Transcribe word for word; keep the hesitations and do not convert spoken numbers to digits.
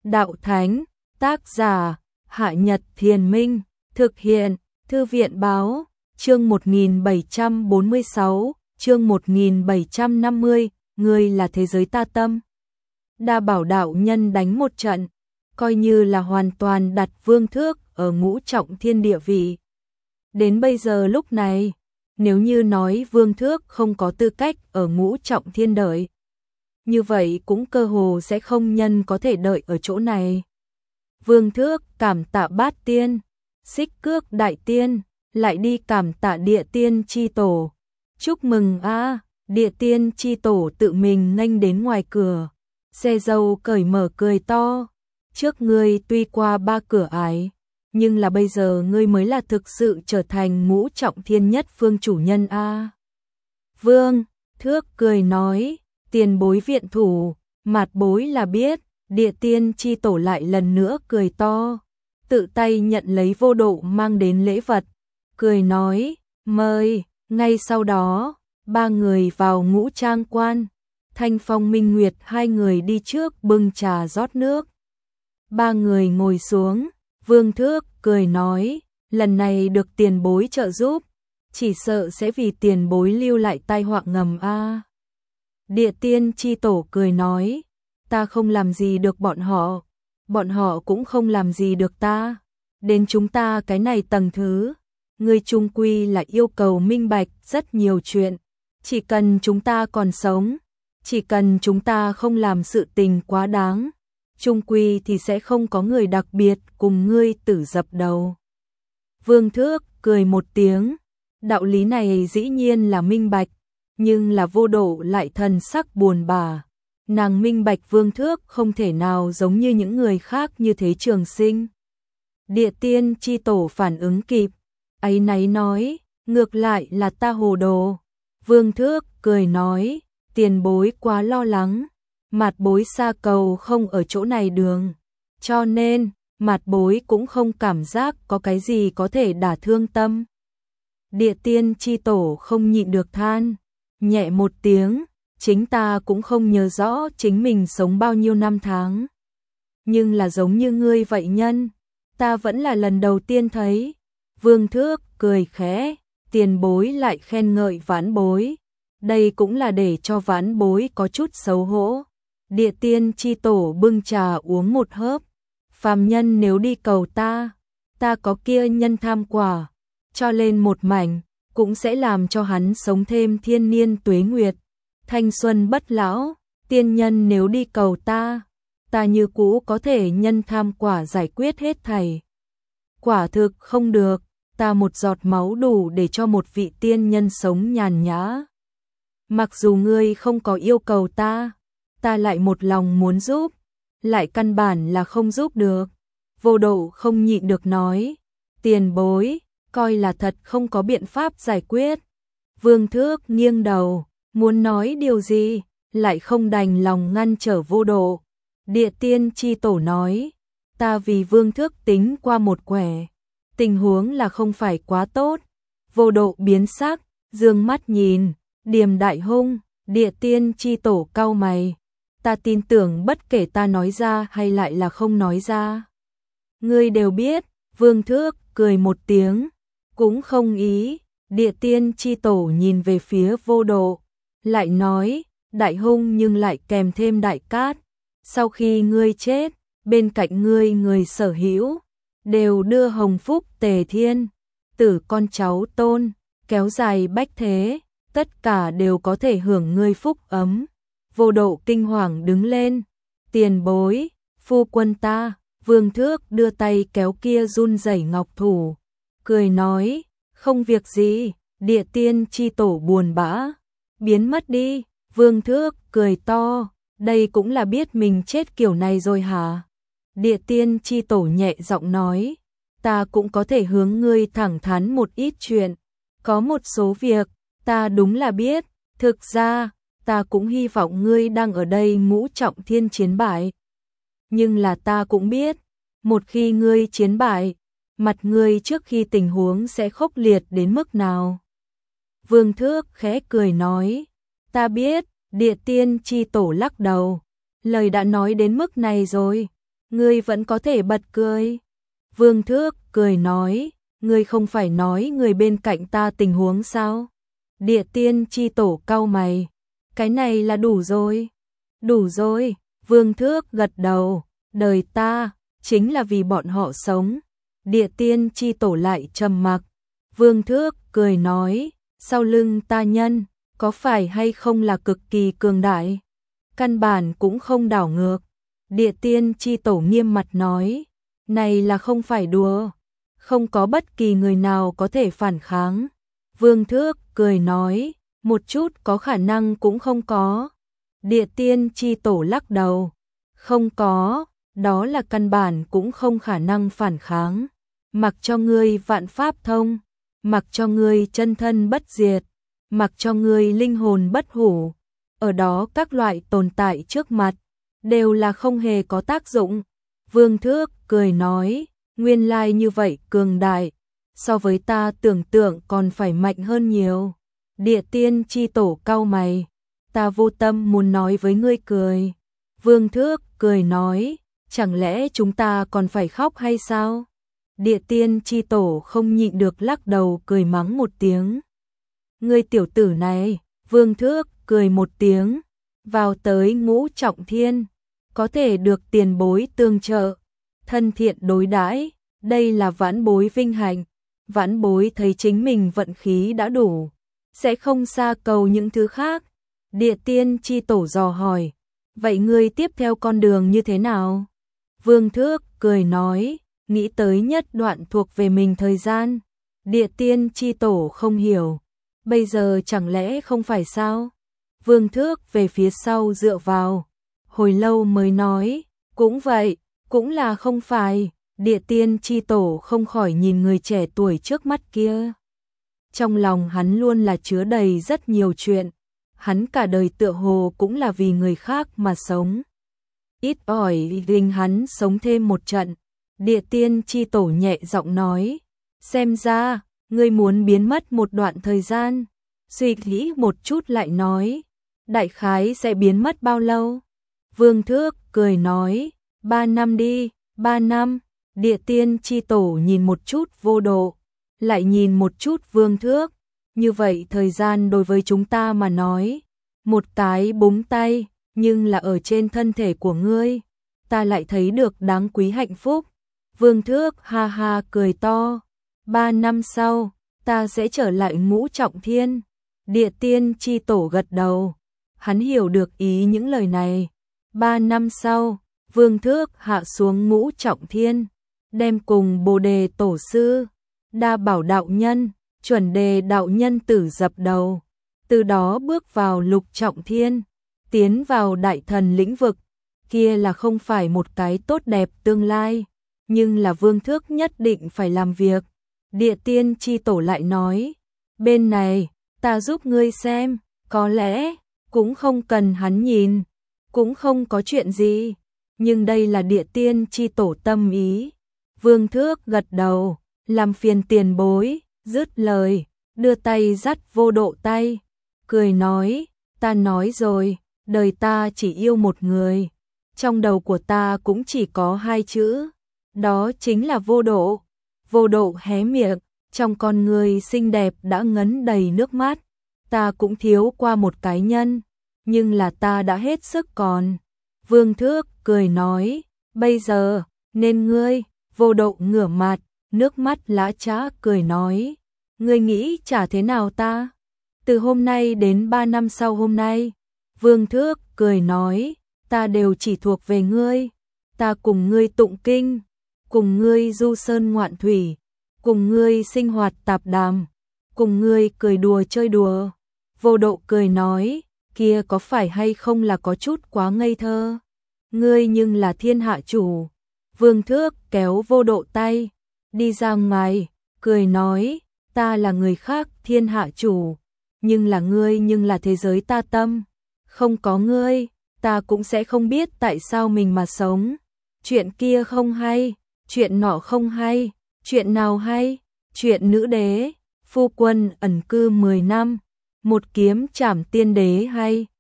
đạo thánh, tác giả, Hạ Nhật Thiền Minh, thực hiện, Thư viện báo, chương một nghìn bảy trăm bốn mươi sáu, chương một nghìn bảy trăm năm mươi, ngươi là thế giới ta tâm. Đa bảo đạo nhân đánh một trận, coi như là hoàn toàn đặt Vương Thước ở ngũ trọng thiên địa vị. Đến bây giờ lúc này, nếu như nói Vương Thước không có tư cách ở ngũ trọng thiên đợi, như vậy cũng cơ hồ sẽ không nhân có thể đợi ở chỗ này. Vương Thước cảm tạ Bát Tiên, Xích Cước Đại Tiên, lại đi cảm tạ Địa Tiên chi tổ. Chúc mừng a, Địa Tiên chi tổ tự mình nghênh đến ngoài cửa, xe dâu cởi mở cười to. Trước ngươi tuy qua ba cửa ải, nhưng là bây giờ ngươi mới là thực sự trở thành ngũ trọng thiên nhất phương chủ nhân a. Vương Thước cười nói, tiền bối viện thủ, mạt bối là biết. Địa Tiên chi tổ lại lần nữa cười to, tự tay nhận lấy Vô Độ mang đến lễ vật, cười nói, mời. Ngay sau đó, ba người vào ngũ trang quan, Thanh Phong Minh Nguyệt hai người đi trước bưng trà rót nước. Ba người ngồi xuống, Vương Thước cười nói, lần này được tiền bối trợ giúp, chỉ sợ sẽ vì tiền bối lưu lại tai họa ngầm a. Địa Tiên chi tổ cười nói, ta không làm gì được bọn họ, bọn họ cũng không làm gì được ta. Đến chúng ta cái này tầng thứ, ngươi chung quy là yêu cầu minh bạch rất nhiều chuyện. Chỉ cần chúng ta còn sống, chỉ cần chúng ta không làm sự tình quá đáng, chung quy thì sẽ không có người đặc biệt cùng ngươi tử dập đầu. Vương Thước cười một tiếng, đạo lý này dĩ nhiên là minh bạch, nhưng là Vô Độ lại thần sắc buồn bã. Nàng minh bạch Vương Thước không thể nào giống như những người khác như thế Trường Sinh. Địa Tiên chi tổ phản ứng kịp, áy náy nói, ngược lại là ta hồ đồ. Vương Thước cười nói, tiền bối quá lo lắng, mạt bối xa cầu không ở chỗ này đường, cho nên mạt bối cũng không cảm giác có cái gì có thể đả thương tâm. Địa Tiên chi tổ không nhịn được than nhẹ một tiếng, chính ta cũng không nhớ rõ chính mình sống bao nhiêu năm tháng, nhưng là giống như ngươi vậy nhân, ta vẫn là lần đầu tiên thấy. Vương Thước cười khẽ, tiền bối lại khen ngợi vãn bối, đây cũng là để cho vãn bối có chút xấu hổ. Địa Tiên chi tổ bưng trà uống một hớp, phàm nhân nếu đi cầu ta, ta có kia nhân tham quả, cho lên một mảnh, cũng sẽ làm cho hắn sống thêm thiên niên tuế nguyệt, thanh xuân bất lão. Tiên nhân nếu đi cầu ta, ta như cũ có thể nhân tham quả giải quyết hết thảy. Quả thực không được, ta một giọt máu đủ để cho một vị tiên nhân sống nhàn nhã. Mặc dù ngươi không có yêu cầu ta, ta lại một lòng muốn giúp, lại căn bản là không giúp được. Vô Độ không nhịn được nói, tiền bối, coi là thật không có biện pháp giải quyết. Vương Thước nghiêng đầu, muốn nói điều gì, lại không đành lòng ngăn trở Vô Độ. Địa Tiên chi tổ nói, ta vì Vương Thước tính qua một quẻ, tình huống là không phải quá tốt. Vô Độ biến sắc, dương mắt nhìn, Điềm Đại Hung. Địa Tiên chi tổ cau mày, ta tin tưởng bất kể ta nói ra hay lại là không nói ra, ngươi đều biết. Vương Thước cười một tiếng, cũng không ý. Địa Tiên chi tổ nhìn về phía Vô Độ, lại nói, Đại Hung nhưng lại kèm thêm Đại Cát, sau khi ngươi chết, bên cạnh ngươi người sở hữu đều đưa hồng phúc tề thiên, tử con cháu tôn, kéo dài bách thế, tất cả đều có thể hưởng ngươi phúc ấm. Vô Độ kinh hoàng đứng lên, tiền bối, phu quân ta. Vương Thước đưa tay kéo kia run rẩy ngọc thủ, cười nói, không việc gì. Địa Tiên chi tổ buồn bã, biến mất đi. Vương Thước cười to, đây cũng là biết mình chết kiểu này rồi hả? Địa Tiên chi tổ nhẹ giọng nói, ta cũng có thể hướng ngươi thẳng thắn một ít chuyện, có một số việc ta đúng là biết, thực ra ta cũng hy vọng ngươi đang ở đây ngũ trọng thiên chiến bại. Nhưng là ta cũng biết, một khi ngươi chiến bại, mặt ngươi trước khi tình huống sẽ khốc liệt đến mức nào. Vương Thước khẽ cười nói, ta biết. Địa Tiên chi tổ lắc đầu, lời đã nói đến mức này rồi, ngươi vẫn có thể bật cười. Vương Thước cười nói, ngươi không phải nói người bên cạnh ta tình huống sao? Địa tiên chi tổ cau mày, cái này là đủ rồi. Đủ rồi, Vương Thước gật đầu, đời ta chính là vì bọn họ sống. Địa tiên chi tổ lại trầm mặc. Vương Thước cười nói, sau lưng ta nhân, có phải hay không là cực kỳ cường đại? Căn bản cũng không đảo ngược. Địa tiên chi tổ nghiêm mặt nói, này là không phải đùa, không có bất kỳ người nào có thể phản kháng. Vương Thước cười nói, một chút có khả năng cũng không có. Địa tiên chi tổ lắc đầu, không có, đó là căn bản cũng không khả năng phản kháng. Mặc cho ngươi vạn pháp thông, mặc cho ngươi chân thân bất diệt, mặc cho ngươi linh hồn bất hủ, ở đó các loại tồn tại trước mặt, đều là không hề có tác dụng. Vương Thước cười nói, nguyên lai như vậy cường đại, so với ta tưởng tượng còn phải mạnh hơn nhiều. Địa tiên chi tổ cau mày, ta vô tâm muốn nói với ngươi cười. Vương Thước cười nói, chẳng lẽ chúng ta còn phải khóc hay sao? Địa tiên chi tổ không nhịn được lắc đầu cười mắng một tiếng. Ngươi tiểu tử này, Vương Thước cười một tiếng, vào tới ngũ trọng thiên, có thể được tiền bối tương trợ, thân thiện đối đãi, đây là vãn bối vinh hạnh. Vãn bối thấy chính mình vận khí đã đủ, sẽ không xa cầu những thứ khác. Địa tiên chi tổ dò hỏi, vậy ngươi tiếp theo con đường như thế nào? Vương Thước cười nói, nghĩ tới nhất đoạn thuộc về mình thời gian. Địa tiên chi tổ không hiểu, bây giờ chẳng lẽ không phải sao? Vương Thước về phía sau dựa vào, hồi lâu mới nói, cũng vậy, cũng là không phải. Địa tiên chi tổ không khỏi nhìn người trẻ tuổi trước mắt kia. Trong lòng hắn luôn là chứa đầy rất nhiều chuyện, hắn cả đời tựa hồ cũng là vì người khác mà sống. Ít ỏi linh hắn sống thêm một trận. Địa tiên chi tổ nhẹ giọng nói, xem ra, ngươi muốn biến mất một đoạn thời gian. Suy nghĩ một chút lại nói, đại khái sẽ biến mất bao lâu? Vương Thước cười nói, ba năm đi, ba năm. Địa tiên chi tổ nhìn một chút Vô Độ, lại nhìn một chút Vương Thước, như vậy thời gian đối với chúng ta mà nói, một cái búng tay, nhưng là ở trên thân thể của ngươi, ta lại thấy được đáng quý hạnh phúc. Vương Thước ha ha cười to, ba năm sau, ta sẽ trở lại ngũ trọng thiên. Địa tiên chi tổ gật đầu, hắn hiểu được ý những lời này. Ba năm sau, Vương Thước hạ xuống ngũ trọng thiên, đem cùng Bồ Đề Tổ Sư, Đa Bảo đạo nhân, Chuẩn Đề đạo nhân tử dập đầu, từ đó bước vào lục trọng thiên, tiến vào đại thần lĩnh vực, kia là không phải một cái tốt đẹp tương lai, nhưng là Vương Thước nhất định phải làm việc. Địa tiên chi tổ lại nói, bên này, ta giúp ngươi xem, có lẽ, cũng không cần hắn nhìn, cũng không có chuyện gì, nhưng đây là địa tiên chi tổ tâm ý. Vương Thước gật đầu, làm phiền tiền bối, dứt lời, đưa tay dắt Vô Độ tay, cười nói, ta nói rồi, đời ta chỉ yêu một người, trong đầu của ta cũng chỉ có hai chữ, đó chính là Vô Độ. Vô Độ hé miệng, trong con người xinh đẹp đã ngấn đầy nước mắt, ta cũng thiếu qua một cái nhân, nhưng là ta đã hết sức còn. Vương Thước cười nói, bây giờ, nên ngươi. Vô Độ ngửa mặt, nước mắt lã chã cười nói, ngươi nghĩ trả thế nào ta? Từ hôm nay đến ba năm sau hôm nay. Vương Thước cười nói, ta đều chỉ thuộc về ngươi, ta cùng ngươi tụng kinh, cùng ngươi du sơn ngoạn thủy, cùng ngươi sinh hoạt tạp đàm, cùng ngươi cười đùa chơi đùa. Vô Độ cười nói, kia có phải hay không là có chút quá ngây thơ? Ngươi nhưng là thiên hạ chủ. Vương Thước kéo Vô Độ tay, đi ra ngoài, cười nói, ta là người khác thiên hạ chủ, nhưng là ngươi nhưng là thế giới ta tâm, không có ngươi, ta cũng sẽ không biết tại sao mình mà sống. Chuyện kia không hay, chuyện nọ không hay, chuyện nào hay, chuyện nữ đế, phu quân ẩn cư mười năm, một kiếm trảm tiên đế hay,